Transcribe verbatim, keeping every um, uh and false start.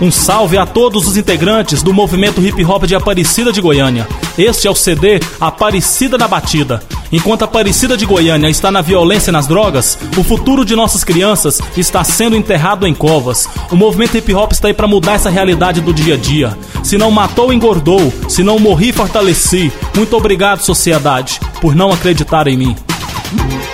Um salve a todos os integrantes do movimento hip hop de Aparecida de Goiânia. Este é o C D Aparecida na Batida. Enquanto Aparecida de Goiânia está na violência e nas drogas, o futuro de nossas crianças está sendo enterrado em covas. O movimento hip hop está aí para mudar essa realidade do dia a dia. Se não matou, engordou. Se não morri, fortaleci. Muito obrigado, sociedade, por não acreditar em mim.